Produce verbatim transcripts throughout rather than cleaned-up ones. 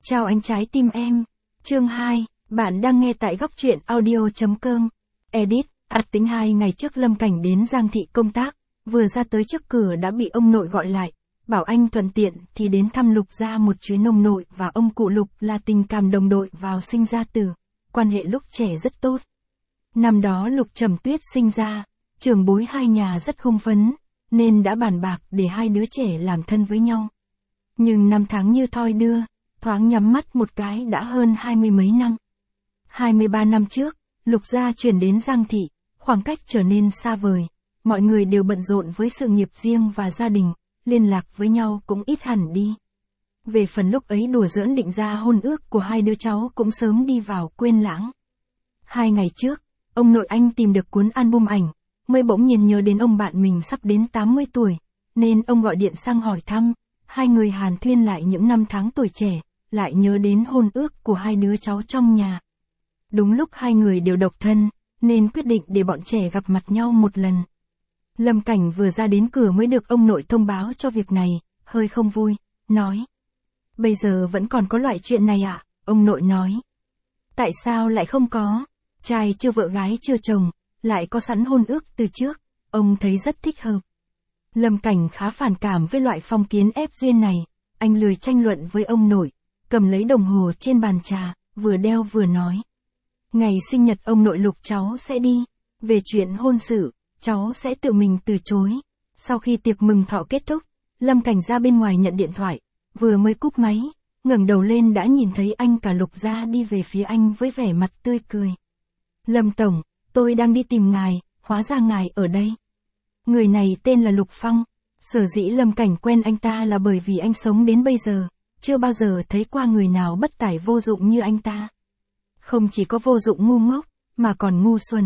Chào anh trái tim em. Chương hai, bạn đang nghe tại góc truyện audio chấm com. Edit, ắt tính hai ngày trước Lâm Cảnh đến Giang Thị công tác, vừa ra tới trước cửa đã bị ông nội gọi lại, bảo anh thuận tiện thì đến thăm Lục gia một chuyến. Ông nội và ông cụ Lục là tình cảm đồng đội vào sinh ra tử, quan hệ lúc trẻ rất tốt. Năm đó Lục Trầm Tuyết sinh ra, trưởng bối hai nhà rất hưng phấn, nên đã bàn bạc để hai đứa trẻ làm thân với nhau. Nhưng năm tháng như thoi đưa, thoáng nhắm mắt một cái đã hơn hai mươi mấy năm. hai mươi ba năm trước, Lục gia chuyển đến Giang Thị, khoảng cách trở nên xa vời, mọi người đều bận rộn với sự nghiệp riêng và gia đình, liên lạc với nhau cũng ít hẳn đi. Về phần lúc ấy đùa giỡn định ra hôn ước của hai đứa cháu cũng sớm đi vào quên lãng. Hai ngày trước, ông nội anh tìm được cuốn album ảnh, mới bỗng nhiên nhớ đến ông bạn mình sắp đến tám mươi tuổi, nên ông gọi điện sang hỏi thăm, hai người hàn thuyên lại những năm tháng tuổi trẻ, lại nhớ đến hôn ước của hai đứa cháu trong nhà. Đúng lúc hai người đều độc thân, nên quyết định để bọn trẻ gặp mặt nhau một lần. Lâm Cảnh vừa ra đến cửa mới được ông nội thông báo cho việc này, hơi không vui, nói. Bây giờ vẫn còn có loại chuyện này ạ, ông nội nói. Tại sao lại không có? Trai chưa vợ gái chưa chồng, lại có sẵn hôn ước từ trước, ông thấy rất thích hợp. Lâm Cảnh khá phản cảm với loại phong kiến ép duyên này, anh lười tranh luận với ông nội, cầm lấy đồng hồ trên bàn trà, vừa đeo vừa nói. Ngày sinh nhật ông nội Lục cháu sẽ đi, về chuyện hôn sự, cháu sẽ tự mình từ chối. Sau khi tiệc mừng thọ kết thúc, Lâm Cảnh ra bên ngoài nhận điện thoại, vừa mới cúp máy, ngẩng đầu lên đã nhìn thấy anh cả Lục gia đi về phía anh với vẻ mặt tươi cười. Lâm Tổng, tôi đang đi tìm ngài, hóa ra ngài ở đây. Người này tên là Lục Phong, sở dĩ Lâm Cảnh quen anh ta là bởi vì anh sống đến bây giờ, chưa bao giờ thấy qua người nào bất tài vô dụng như anh ta. Không chỉ có vô dụng ngu ngốc, mà còn ngu xuẩn.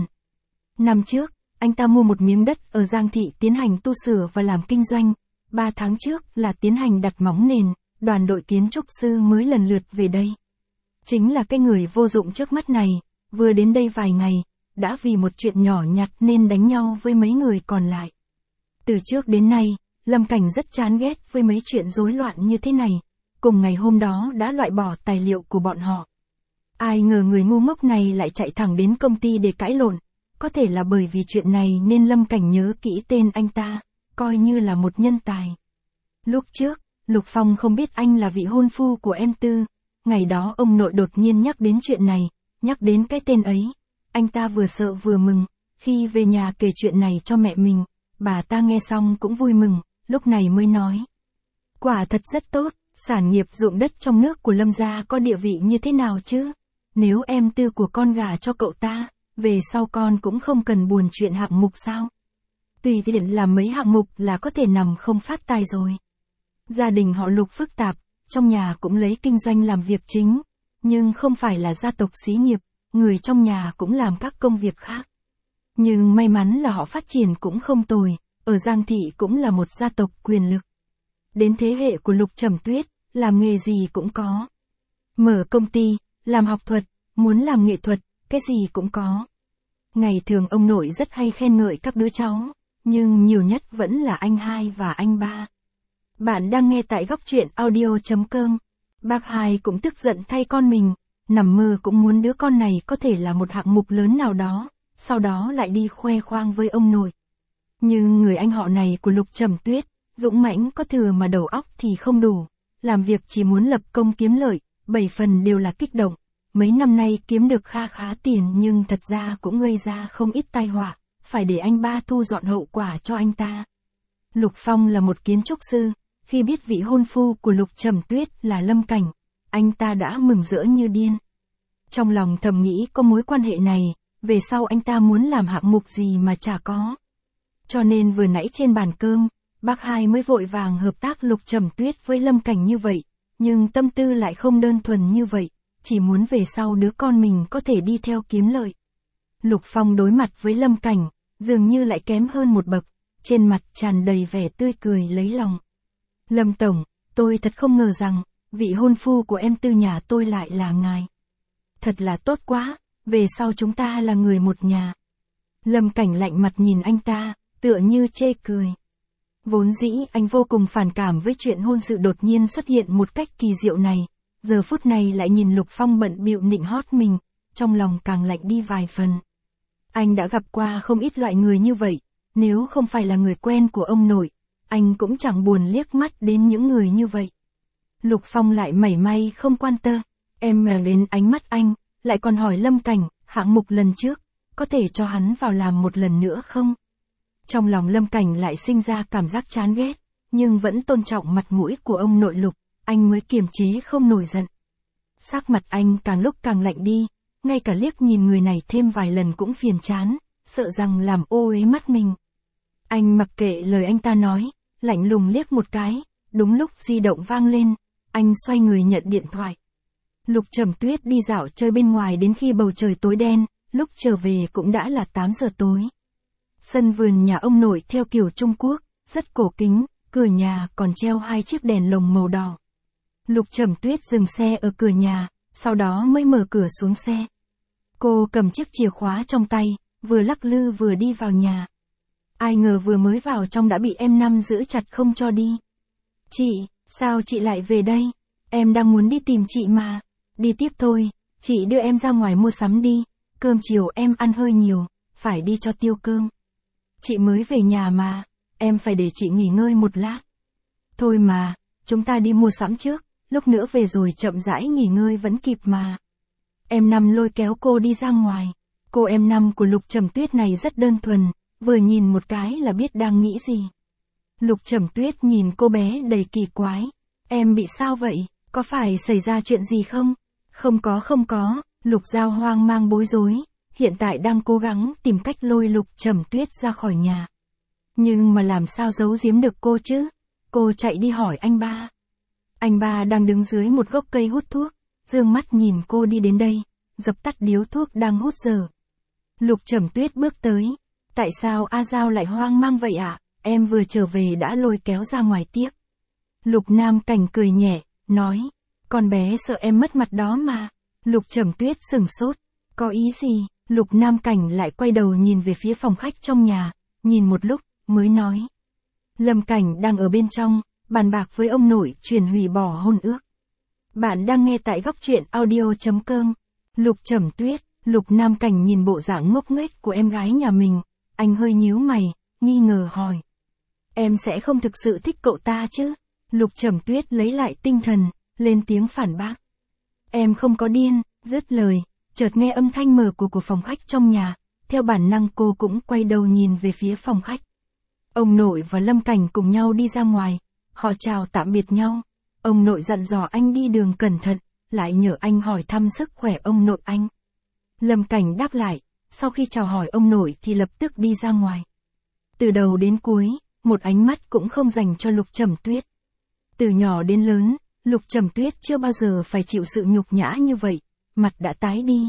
Năm trước, anh ta mua một miếng đất ở Giang Thị tiến hành tu sửa và làm kinh doanh, ba tháng trước là tiến hành đặt móng nền, đoàn đội kiến trúc sư mới lần lượt về đây. Chính là cái người vô dụng trước mắt này, vừa đến đây vài ngày, đã vì một chuyện nhỏ nhặt nên đánh nhau với mấy người còn lại. Từ trước đến nay, Lâm Cảnh rất chán ghét với mấy chuyện rối loạn như thế này, cùng ngày hôm đó đã loại bỏ tài liệu của bọn họ. Ai ngờ người ngu ngốc này lại chạy thẳng đến công ty để cãi lộn, có thể là bởi vì chuyện này nên Lâm Cảnh nhớ kỹ tên anh ta, coi như là một nhân tài. Lúc trước, Lục Phong không biết anh là vị hôn phu của em Tư, ngày đó ông nội đột nhiên nhắc đến chuyện này, nhắc đến cái tên ấy, anh ta vừa sợ vừa mừng, khi về nhà kể chuyện này cho mẹ mình, bà ta nghe xong cũng vui mừng, lúc này mới nói. Quả thật rất tốt, sản nghiệp ruộng đất trong nước của Lâm gia có địa vị như thế nào chứ? Nếu em Tư của con gả cho cậu ta, về sau con cũng không cần buồn chuyện hạng mục sao? Tùy tiện làm mấy hạng mục là có thể nằm không phát tài rồi. Gia đình họ Lục phức tạp, trong nhà cũng lấy kinh doanh làm việc chính, nhưng không phải là gia tộc xí nghiệp, người trong nhà cũng làm các công việc khác. Nhưng may mắn là họ phát triển cũng không tồi, ở Giang Thị cũng là một gia tộc quyền lực. Đến thế hệ của Lục Trầm Tuyết, làm nghề gì cũng có. Mở công ty, làm học thuật, muốn làm nghệ thuật, cái gì cũng có. Ngày thường ông nội rất hay khen ngợi các đứa cháu, nhưng nhiều nhất vẫn là anh hai và anh ba. Bạn đang nghe tại góc truyện audio chấm com. Bác hai cũng tức giận thay con mình, nằm mơ cũng muốn đứa con này có thể là một hạng mục lớn nào đó, sau đó lại đi khoe khoang với ông nội. Nhưng người anh họ này của Lục Trầm Tuyết, dũng mãnh có thừa mà đầu óc thì không đủ, làm việc chỉ muốn lập công kiếm lợi, bảy phần đều là kích động. Mấy năm nay kiếm được kha khá tiền nhưng thật ra cũng gây ra không ít tai họa, phải để anh ba thu dọn hậu quả cho anh ta. Lục Phong là một kiến trúc sư, khi biết vị hôn phu của Lục Trầm Tuyết là Lâm Cảnh, anh ta đã mừng rỡ như điên. Trong lòng thầm nghĩ có mối quan hệ này, về sau anh ta muốn làm hạng mục gì mà chả có. Cho nên vừa nãy trên bàn cơm, bác hai mới vội vàng hợp tác Lục Trầm Tuyết với Lâm Cảnh như vậy, nhưng tâm tư lại không đơn thuần như vậy, chỉ muốn về sau đứa con mình có thể đi theo kiếm lợi. Lục Phong đối mặt với Lâm Cảnh, dường như lại kém hơn một bậc, trên mặt tràn đầy vẻ tươi cười lấy lòng. Lâm Tổng, tôi thật không ngờ rằng, vị hôn phu của em Tư nhà tôi lại là ngài. Thật là tốt quá, về sau chúng ta là người một nhà. Lâm Cảnh lạnh mặt nhìn anh ta, tựa như chê cười. Vốn dĩ anh vô cùng phản cảm với chuyện hôn sự đột nhiên xuất hiện một cách kỳ diệu này, giờ phút này lại nhìn Lục Phong bận bịu nịnh hót mình, trong lòng càng lạnh đi vài phần. Anh đã gặp qua không ít loại người như vậy, nếu không phải là người quen của ông nội, anh cũng chẳng buồn liếc mắt đến những người như vậy. Lục Phong lại mảy may không quan tâm, em mèo đến ánh mắt anh, lại còn hỏi Lâm Cảnh, hạng mục lần trước, có thể cho hắn vào làm một lần nữa không? Trong lòng Lâm Cảnh lại sinh ra cảm giác chán ghét, nhưng vẫn tôn trọng mặt mũi của ông nội Lục, anh mới kiềm chế không nổi giận. Sắc mặt anh càng lúc càng lạnh đi, ngay cả liếc nhìn người này thêm vài lần cũng phiền chán, sợ rằng làm ô uế mắt mình. Anh mặc kệ lời anh ta nói, lạnh lùng liếc một cái, đúng lúc di động vang lên, anh xoay người nhận điện thoại. Lục Trầm Tuyết đi dạo chơi bên ngoài đến khi bầu trời tối đen, lúc trở về cũng đã là tám giờ tối. Sân vườn nhà ông nội theo kiểu Trung Quốc, rất cổ kính, cửa nhà còn treo hai chiếc đèn lồng màu đỏ. Lục Trầm Tuyết dừng xe ở cửa nhà, sau đó mới mở cửa xuống xe. Cô cầm chiếc chìa khóa trong tay, vừa lắc lư vừa đi vào nhà. Ai ngờ vừa mới vào trong đã bị em Năm giữ chặt không cho đi. Chị, sao chị lại về đây? Em đang muốn đi tìm chị mà. Đi tiếp thôi, chị đưa em ra ngoài mua sắm đi, cơm chiều em ăn hơi nhiều, phải đi cho tiêu cơm. Chị mới về nhà mà, em phải để chị nghỉ ngơi một lát. Thôi mà, chúng ta đi mua sắm trước, lúc nữa về rồi chậm rãi nghỉ ngơi vẫn kịp mà. Em Năm lôi kéo cô đi ra ngoài. Cô em Năm của Lục Trầm Tuyết này rất đơn thuần, vừa nhìn một cái là biết đang nghĩ gì. Lục Trầm Tuyết nhìn cô bé đầy kỳ quái. Em bị sao vậy? Có phải xảy ra chuyện gì không? Không có không có, Lục Giao hoang mang bối rối, hiện tại đang cố gắng tìm cách lôi Lục Trầm Tuyết ra khỏi nhà. Nhưng mà làm sao giấu giếm được cô chứ? Cô chạy đi hỏi anh ba. Anh ba đang đứng dưới một gốc cây hút thuốc, dương mắt nhìn cô đi đến đây, dập tắt điếu thuốc đang hút dở. Lục Trầm Tuyết bước tới. Tại sao A Giao lại hoang mang vậy ạ? À? Em vừa trở về đã lôi kéo ra ngoài tiếp. Lục Nam Cảnh cười nhẹ, nói. Con bé sợ em mất mặt đó mà. Lục Trầm Tuyết sừng sốt. Có ý gì? Lục Nam Cảnh lại quay đầu nhìn về phía phòng khách trong nhà, nhìn một lúc, mới nói. Lâm Cảnh đang ở bên trong, bàn bạc với ông nội chuyển hủy bỏ hôn ước. Bạn đang nghe tại góc truyện audio chấm com. Lục Trầm Tuyết, Lục Nam Cảnh nhìn bộ dạng ngốc nghếch của em gái nhà mình, anh hơi nhíu mày, nghi ngờ hỏi. Em sẽ không thực sự thích cậu ta chứ? Lục Trầm Tuyết lấy lại tinh thần, lên tiếng phản bác. Em không có điên, dứt lời, chợt nghe âm thanh mở cửa của phòng khách trong nhà, theo bản năng cô cũng quay đầu nhìn về phía phòng khách. Ông nội và Lâm Cảnh cùng nhau đi ra ngoài, họ chào tạm biệt nhau. Ông nội dặn dò anh đi đường cẩn thận, lại nhờ anh hỏi thăm sức khỏe ông nội anh. Lâm Cảnh đáp lại, sau khi chào hỏi ông nội thì lập tức đi ra ngoài. Từ đầu đến cuối, một ánh mắt cũng không dành cho Lục Trầm Tuyết. Từ nhỏ đến lớn, Lục Trầm Tuyết chưa bao giờ phải chịu sự nhục nhã như vậy, mặt đã tái đi.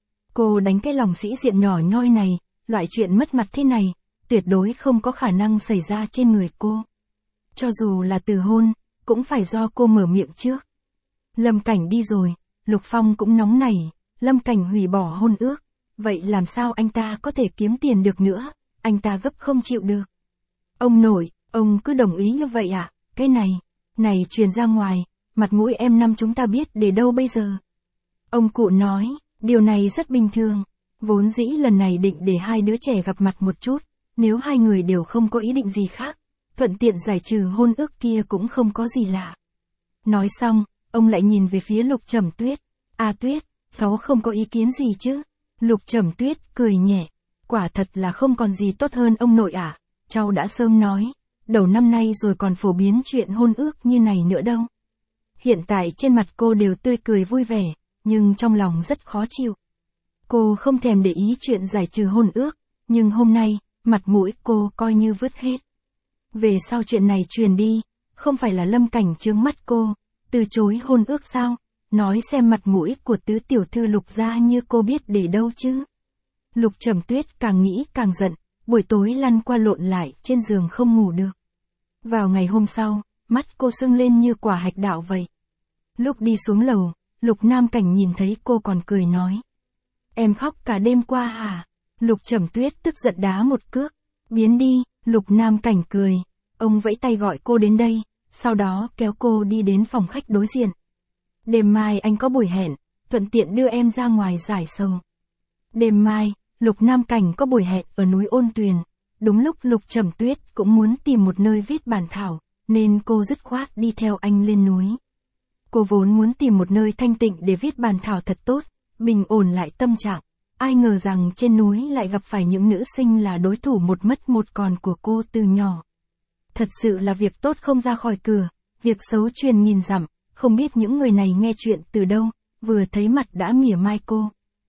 Cô đánh cái lòng sĩ diện nhỏ nhoi này, loại chuyện mất mặt thế này, tuyệt đối không có khả năng xảy ra trên người cô. Cho dù là từ hôn, cũng phải do cô mở miệng trước. Lâm Cảnh đi rồi, Lục Phong cũng nóng nảy, Lâm Cảnh hủy bỏ hôn ước, vậy làm sao anh ta có thể kiếm tiền được nữa, anh ta gấp không chịu được. Ông nội, ông cứ đồng ý như vậy à, cái này, này truyền ra ngoài, mặt mũi em Năm chúng ta biết để đâu bây giờ. Ông cụ nói, điều này rất bình thường, vốn dĩ lần này định để hai đứa trẻ gặp mặt một chút, nếu hai người đều không có ý định gì khác, thuận tiện giải trừ hôn ước kia cũng không có gì lạ. Nói xong, ông lại nhìn về phía Lục Trầm Tuyết. À Tuyết, cháu không có ý kiến gì chứ? Lục Trầm Tuyết cười nhẹ. Quả thật là không còn gì tốt hơn ông nội à, cháu đã sớm nói, đầu năm nay rồi còn phổ biến chuyện hôn ước như này nữa đâu. Hiện tại trên mặt cô đều tươi cười vui vẻ, nhưng trong lòng rất khó chịu. Cô không thèm để ý chuyện giải trừ hôn ước, nhưng hôm nay, mặt mũi cô coi như vứt hết. Về sau chuyện này truyền đi, không phải là Lâm Cảnh chướng mắt cô, từ chối hôn ước sao, nói xem mặt mũi của tứ tiểu thư Lục gia như cô biết để đâu chứ. Lục Trầm Tuyết càng nghĩ càng giận, buổi tối lăn qua lộn lại trên giường không ngủ được. Vào ngày hôm sau, mắt cô sưng lên như quả hạch đảo vậy. Lúc đi xuống lầu, Lục Nam Cảnh nhìn thấy cô còn cười nói. Em khóc cả đêm qua hả? Lục Trầm Tuyết tức giận đá một cước. Biến đi, Lục Nam Cảnh cười. Ông vẫy tay gọi cô đến đây, sau đó kéo cô đi đến phòng khách đối diện. Đêm mai anh có buổi hẹn, thuận tiện đưa em ra ngoài giải sầu. Đêm mai, Lục Nam Cảnh có buổi hẹn ở núi Ôn Tuyền. Đúng lúc Lục Trầm Tuyết cũng muốn tìm một nơi viết bản thảo, nên cô dứt khoát đi theo anh lên núi. Cô vốn muốn tìm một nơi thanh tịnh để viết bản thảo thật tốt, bình ổn lại tâm trạng. Ai ngờ rằng trên núi lại gặp phải những nữ sinh là đối thủ một mất một còn của cô từ nhỏ. Thật sự là việc tốt không ra khỏi cửa, việc xấu truyền nghìn dặm, không biết những người này nghe chuyện từ đâu, vừa thấy mặt đã mỉa mai cô.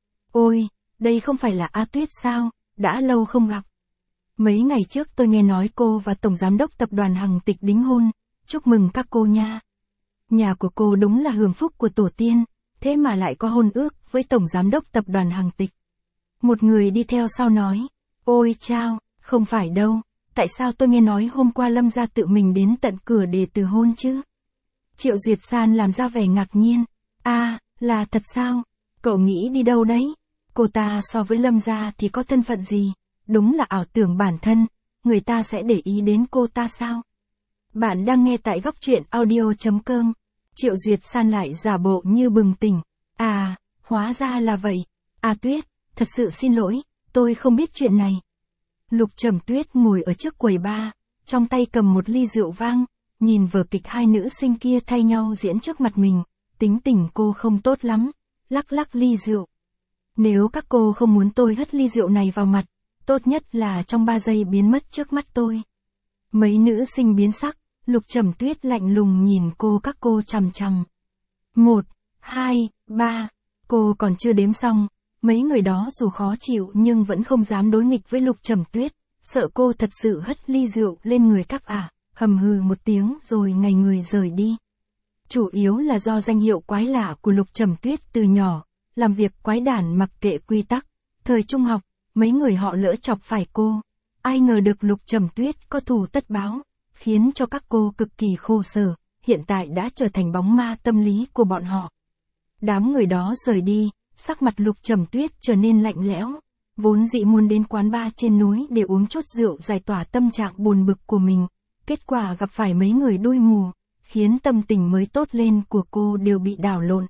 Ôi, đây không phải là A Tuyết sao, đã lâu không gặp. Mấy ngày trước tôi nghe nói cô và Tổng Giám đốc Tập đoàn Hằng Tịch đính hôn, chúc mừng các cô nha. Nhà của cô đúng là hưởng phúc của tổ tiên, thế mà lại có hôn ước với Tổng Giám đốc Tập đoàn Hằng Tịch. Một người đi theo sau nói, ôi chao, không phải đâu, tại sao tôi nghe nói hôm qua Lâm gia tự mình đến tận cửa để từ hôn chứ? Triệu Duyệt San làm ra vẻ ngạc nhiên, à, là thật sao? Cậu nghĩ đi đâu đấy? Cô ta so với Lâm gia thì có thân phận gì? Đúng là ảo tưởng bản thân, người ta sẽ để ý đến cô ta sao? Bạn đang nghe tại góc truyện audio chấm com. Triệu Duyệt San lại giả bộ như bừng tỉnh. À, hóa ra là vậy. À Tuyết, thật sự xin lỗi, tôi không biết chuyện này. Lục Trầm Tuyết ngồi ở trước quầy bar, trong tay cầm một ly rượu vang, nhìn vở kịch hai nữ sinh kia thay nhau diễn trước mặt mình, tính tình cô không tốt lắm, lắc lắc ly rượu. Nếu các cô không muốn tôi hất ly rượu này vào mặt, tốt nhất là trong ba giây biến mất trước mắt tôi. Mấy nữ sinh biến sắc, Lục Trầm Tuyết lạnh lùng nhìn cô các cô chằm chằm. Một, hai, ba, cô còn chưa đếm xong, mấy người đó dù khó chịu nhưng vẫn không dám đối nghịch với Lục Trầm Tuyết, sợ cô thật sự hất ly rượu lên người các ả, hầm hừ một tiếng rồi ngày người rời đi. Chủ yếu là do danh hiệu quái lạ của Lục Trầm Tuyết từ nhỏ, làm việc quái đản mặc kệ quy tắc. Thời trung học, mấy người họ lỡ chọc phải cô, ai ngờ được Lục Trầm Tuyết có thù tất báo, khiến cho các cô cực kỳ khổ sở, hiện tại đã trở thành bóng ma tâm lý của bọn họ. Đám người đó rời đi, sắc mặt Lục Trầm Tuyết trở nên lạnh lẽo, vốn dĩ muốn đến quán bar trên núi để uống chút rượu giải tỏa tâm trạng buồn bực của mình, kết quả gặp phải mấy người đuôi mù, khiến tâm tình mới tốt lên của cô đều bị đảo lộn.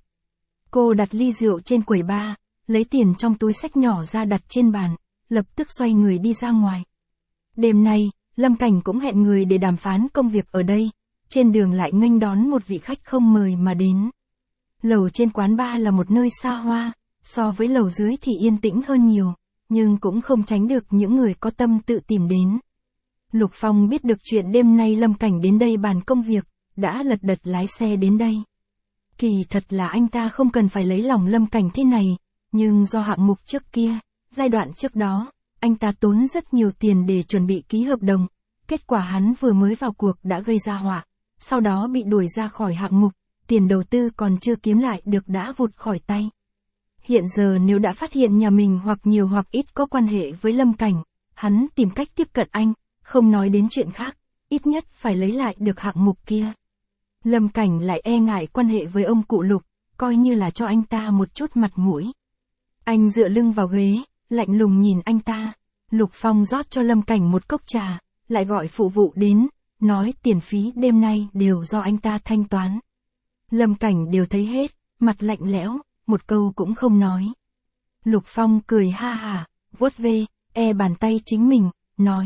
Cô đặt ly rượu trên quầy bar, lấy tiền trong túi xách nhỏ ra đặt trên bàn, lập tức xoay người đi ra ngoài. Đêm nay, Lâm Cảnh cũng hẹn người để đàm phán công việc ở đây, trên đường lại nghênh đón một vị khách không mời mà đến. Lầu trên quán bar là một nơi xa hoa, so với lầu dưới thì yên tĩnh hơn nhiều, nhưng cũng không tránh được những người có tâm tự tìm đến. Lục Phong biết được chuyện đêm nay Lâm Cảnh đến đây bàn công việc, đã lật đật lái xe đến đây. Kỳ thật là anh ta không cần phải lấy lòng Lâm Cảnh thế này, nhưng do hạng mục trước kia, giai đoạn trước đó, anh ta tốn rất nhiều tiền để chuẩn bị ký hợp đồng, kết quả hắn vừa mới vào cuộc đã gây ra họa, sau đó bị đuổi ra khỏi hạng mục, tiền đầu tư còn chưa kiếm lại được đã vụt khỏi tay. Hiện giờ nếu đã phát hiện nhà mình hoặc nhiều hoặc ít có quan hệ với Lâm Cảnh, hắn tìm cách tiếp cận anh, không nói đến chuyện khác, ít nhất phải lấy lại được hạng mục kia. Lâm Cảnh lại e ngại quan hệ với ông cụ Lục, coi như là cho anh ta một chút mặt mũi. Anh dựa lưng vào ghế, lạnh lùng nhìn anh ta. Lục Phong rót cho Lâm Cảnh một cốc trà, lại gọi phụ vụ đến, nói tiền phí đêm nay đều do anh ta thanh toán. Lâm Cảnh đều thấy hết, mặt lạnh lẽo, một câu cũng không nói. Lục Phong cười ha hả, vuốt ve, e bàn tay chính mình, nói.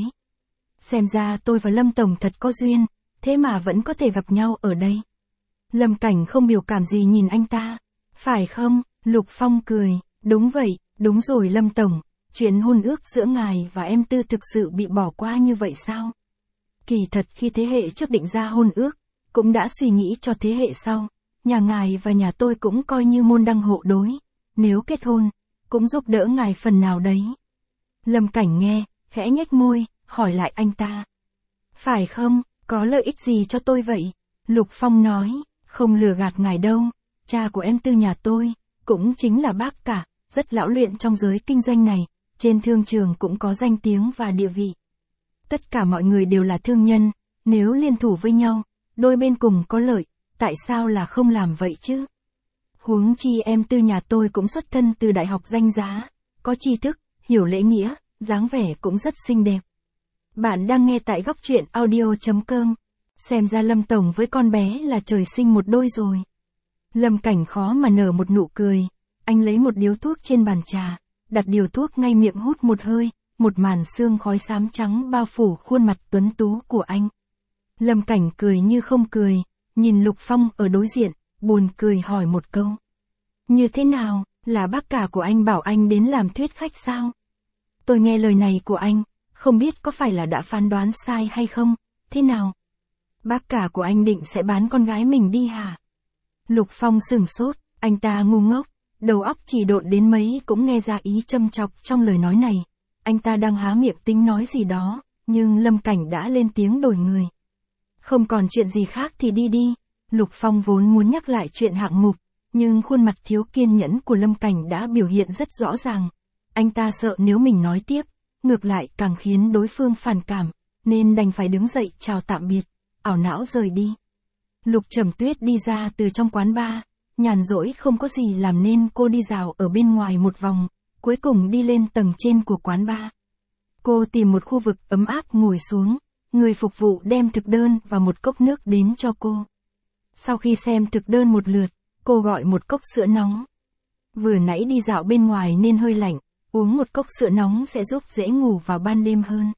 Xem ra tôi và Lâm Tổng thật có duyên, thế mà vẫn có thể gặp nhau ở đây. Lâm Cảnh không biểu cảm gì nhìn anh ta. Phải không? Lục Phong cười, đúng vậy, đúng rồi Lâm Tổng, chuyện hôn ước giữa ngài và em Tư thực sự bị bỏ qua như vậy sao? Kỳ thật khi thế hệ trước định ra hôn ước, cũng đã suy nghĩ cho thế hệ sau, nhà ngài và nhà tôi cũng coi như môn đăng hộ đối, nếu kết hôn, cũng giúp đỡ ngài phần nào đấy. Lâm Cảnh nghe, khẽ nhếch môi, hỏi lại anh ta. Phải không, có lợi ích gì cho tôi vậy? Lục Phong nói, không lừa gạt ngài đâu, cha của em Tư nhà tôi, cũng chính là bác cả, rất lão luyện trong giới kinh doanh này, trên thương trường cũng có danh tiếng và địa vị. Tất cả mọi người đều là thương nhân, nếu liên thủ với nhau, đôi bên cùng có lợi, tại sao là không làm vậy chứ? Huống chi em Tư nhà tôi cũng xuất thân từ đại học danh giá, có tri thức, hiểu lễ nghĩa, dáng vẻ cũng rất xinh đẹp. Bạn đang nghe tại góc truyện audio chấm com. Xem ra Lâm Tổng với con bé là trời sinh một đôi rồi. Lâm Cảnh khó mà nở một nụ cười, anh lấy một điếu thuốc trên bàn trà, đặt điếu thuốc ngay miệng hút một hơi, một màn sương khói xám trắng bao phủ khuôn mặt tuấn tú của anh. Lâm Cảnh cười như không cười, nhìn Lục Phong ở đối diện, buồn cười hỏi một câu. Như thế nào, là bác cả của anh bảo anh đến làm thuyết khách sao? Tôi nghe lời này của anh, không biết có phải là đã phán đoán sai hay không, thế nào? Bác cả của anh định sẽ bán con gái mình đi hả? Lục Phong sửng sốt, anh ta ngu ngốc, đầu óc chỉ độn đến mấy cũng nghe ra ý châm chọc trong lời nói này. Anh ta đang há miệng tính nói gì đó, nhưng Lâm Cảnh đã lên tiếng đổi người. Không còn chuyện gì khác thì đi đi. Lục Phong vốn muốn nhắc lại chuyện hạng mục, nhưng khuôn mặt thiếu kiên nhẫn của Lâm Cảnh đã biểu hiện rất rõ ràng. Anh ta sợ nếu mình nói tiếp, ngược lại càng khiến đối phương phản cảm, nên đành phải đứng dậy chào tạm biệt, ảo não rời đi. Lục Trầm Tuyết đi ra từ trong quán bar, nhàn rỗi không có gì làm nên cô đi dạo ở bên ngoài một vòng, cuối cùng đi lên tầng trên của quán bar. Cô tìm một khu vực ấm áp ngồi xuống, người phục vụ đem thực đơn và một cốc nước đến cho cô. Sau khi xem thực đơn một lượt, cô gọi một cốc sữa nóng. Vừa nãy đi dạo bên ngoài nên hơi lạnh, uống một cốc sữa nóng sẽ giúp dễ ngủ vào ban đêm hơn.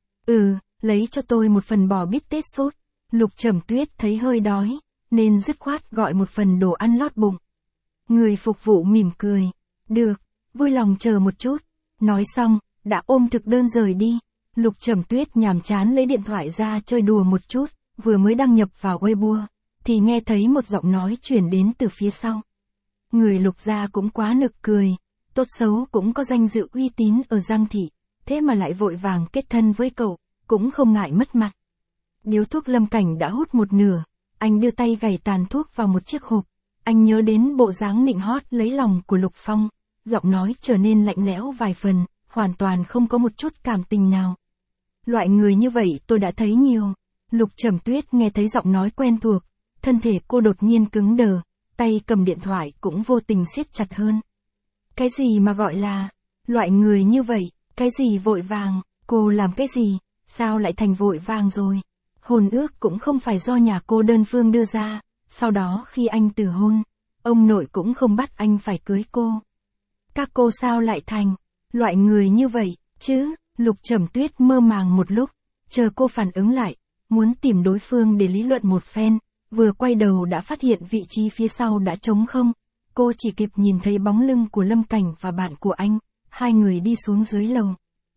Ừ, lấy cho tôi một phần bò bít tết sốt. Lục Trầm Tuyết thấy hơi đói, nên dứt khoát gọi một phần đồ ăn lót bụng. Người phục vụ mỉm cười. Được, vui lòng chờ một chút. Nói xong, đã ôm thực đơn rời đi. Lục Trầm Tuyết nhàm chán lấy điện thoại ra chơi đùa một chút, vừa mới đăng nhập vào Weibo, thì nghe thấy một giọng nói chuyển đến từ phía sau. Người Lục gia cũng quá nực cười, tốt xấu cũng có danh dự uy tín ở Giang Thị, thế mà lại vội vàng kết thân với cậu, cũng không ngại mất mặt. Điếu thuốc Lâm Cảnh đã hút một nửa, anh đưa tay gảy tàn thuốc vào một chiếc hộp, anh nhớ đến bộ dáng nịnh hót lấy lòng của Lục Phong, giọng nói trở nên lạnh lẽo vài phần, hoàn toàn không có một chút cảm tình nào. Loại người như vậy tôi đã thấy nhiều. Lục Trầm Tuyết nghe thấy giọng nói quen thuộc, thân thể cô đột nhiên cứng đờ, tay cầm điện thoại cũng vô tình siết chặt hơn. Cái gì mà gọi là, loại người như vậy, cái gì vội vàng, cô làm cái gì, sao lại thành vội vàng rồi? Hôn ước cũng không phải do nhà cô đơn phương đưa ra, sau đó khi anh từ hôn, ông nội cũng không bắt anh phải cưới cô. Các cô sao lại thành, loại người như vậy, chứ? Lục Trầm Tuyết mơ màng một lúc, chờ cô phản ứng lại, muốn tìm đối phương để lý luận một phen, vừa quay đầu đã phát hiện vị trí phía sau đã trống không, cô chỉ kịp nhìn thấy bóng lưng của Lâm Cảnh và bạn của anh, hai người đi xuống dưới lầu.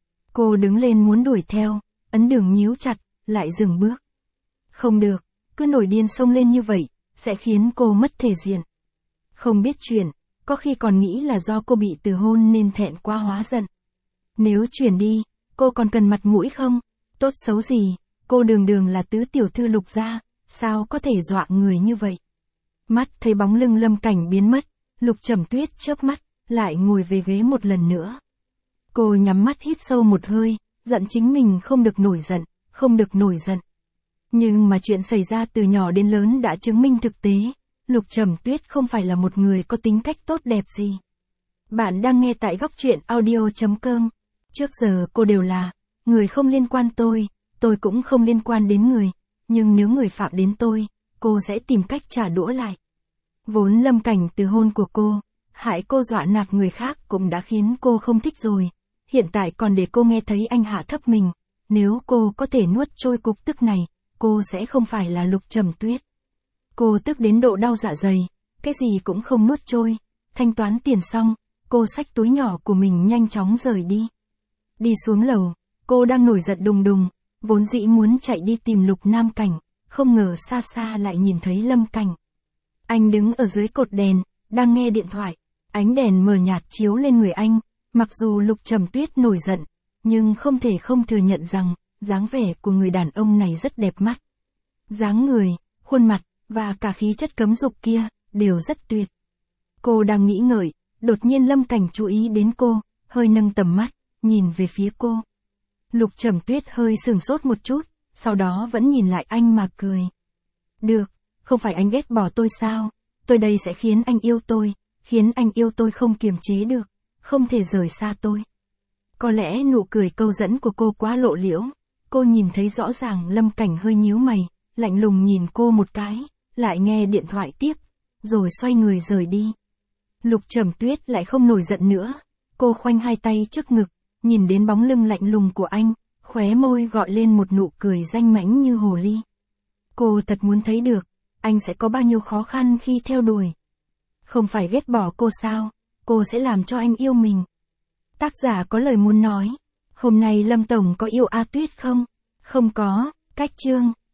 Cô đứng lên muốn đuổi theo, ấn đường nhíu chặt, lại dừng bước. Không được, cứ nổi điên xông lên như vậy, sẽ khiến cô mất thể diện. Không biết chuyện, có khi còn nghĩ là do cô bị từ hôn nên thẹn quá hóa giận. Nếu chuyển đi, cô còn cần mặt mũi không? Tốt xấu gì, cô đường đường là tứ tiểu thư Lục gia, sao có thể dọa người như vậy? Mắt thấy bóng lưng Lâm Cảnh biến mất, Lục Trầm Tuyết chớp mắt, lại ngồi về ghế một lần nữa. Cô nhắm mắt hít sâu một hơi, giận chính mình không được nổi giận, không được nổi giận. Nhưng mà chuyện xảy ra từ nhỏ đến lớn đã chứng minh thực tế, Lục Trầm Tuyết không phải là một người có tính cách tốt đẹp gì. Bạn đang nghe tại góc truyện audio chấm com. Trước giờ cô đều là, người không liên quan tôi, tôi cũng không liên quan đến người, nhưng nếu người phạm đến tôi, cô sẽ tìm cách trả đũa lại. Vốn Lâm Cảnh từ hôn của cô, hại cô dọa nạt người khác cũng đã khiến cô không thích rồi, hiện tại còn để cô nghe thấy anh hạ thấp mình, nếu cô có thể nuốt trôi cục tức này, cô sẽ không phải là Lục Trầm Tuyết. Cô tức đến độ đau dạ dày, cái gì cũng không nuốt trôi, thanh toán tiền xong, cô xách túi nhỏ của mình nhanh chóng rời đi. Đi xuống lầu, cô đang nổi giận đùng đùng, vốn dĩ muốn chạy đi tìm Lục Nam Cảnh, không ngờ xa xa lại nhìn thấy Lâm Cảnh. Anh đứng ở dưới cột đèn, đang nghe điện thoại, ánh đèn mờ nhạt chiếu lên người anh, mặc dù Lục Trầm Tuyết nổi giận, nhưng không thể không thừa nhận rằng, dáng vẻ của người đàn ông này rất đẹp mắt. Dáng người, khuôn mặt, và cả khí chất cấm dục kia, đều rất tuyệt. Cô đang nghĩ ngợi, đột nhiên Lâm Cảnh chú ý đến cô, hơi nâng tầm mắt, nhìn về phía cô. Lục Trầm Tuyết hơi sửng sốt một chút, sau đó vẫn nhìn lại anh mà cười. Được, không phải anh ghét bỏ tôi sao, tôi đây sẽ khiến anh yêu tôi, khiến anh yêu tôi không kiềm chế được, không thể rời xa tôi. Có lẽ nụ cười câu dẫn của cô quá lộ liễu, cô nhìn thấy rõ ràng Lâm Cảnh hơi nhíu mày, lạnh lùng nhìn cô một cái, lại nghe điện thoại tiếp. rồi xoay người rời đi. Lục Trầm Tuyết lại không nổi giận nữa. Cô khoanh hai tay trước ngực, nhìn đến bóng lưng lạnh lùng của anh, khóe môi gợi lên một nụ cười danh mãnh như hồ ly. Cô thật muốn thấy được, anh sẽ có bao nhiêu khó khăn khi theo đuổi. Không phải ghét bỏ cô sao, cô sẽ làm cho anh yêu mình. Tác giả có lời muốn nói. Hôm nay Lâm Tổng có yêu A Tuyết không? Không có, cách chương.